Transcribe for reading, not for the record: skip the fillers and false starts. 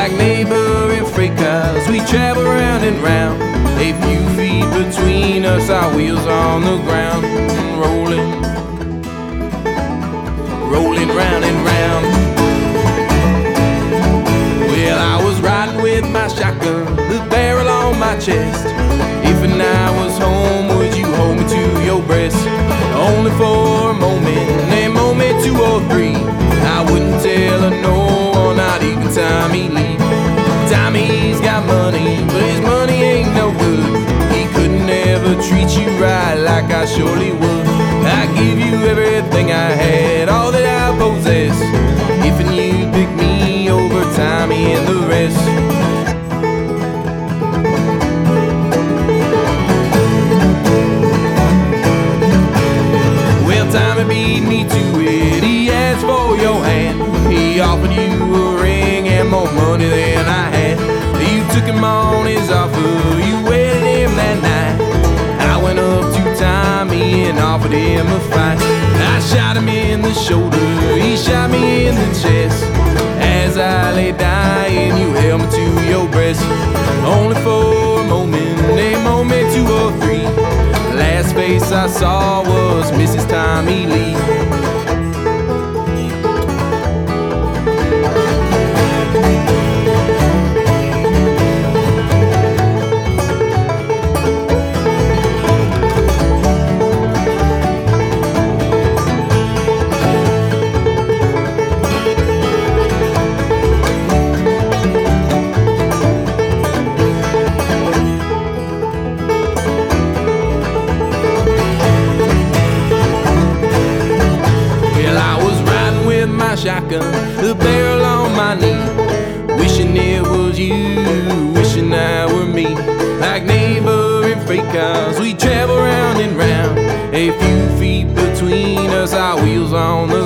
Like neighbor and freight cars, we travel round and round. A few feet between us, our wheels on the ground. Rolling, rolling round and round. Well, I was riding with my shotgun, the barrel on my chest. If and I was home, would you hold me to your breast? Only for a moment, 2 or 3. I wouldn't tell her no, or not even Tommy Lee. Tommy's got money, but his money ain't no good. He couldn't ever treat you right like I surely would. I give you everything I had, all that I possess, if and you pick me over Tommy and the rest. Well, Tommy beat me to it. He asked for your hand. He offered you a ring and more money than I had. You took him on his offer, you wedded him that night. I went up to Tommy and offered him a fight. I shot him in the shoulder, he shot me in the chest. As I lay dying, you held me to your breast. Only for a moment, 2 or 3. Last face I saw was Mrs. Tommy Lee. Shotgun, the barrel on my knee, wishing it was you, wishing I were me. Like neighbor and freight cars, we travel round and round. A few feet between us, our wheels on the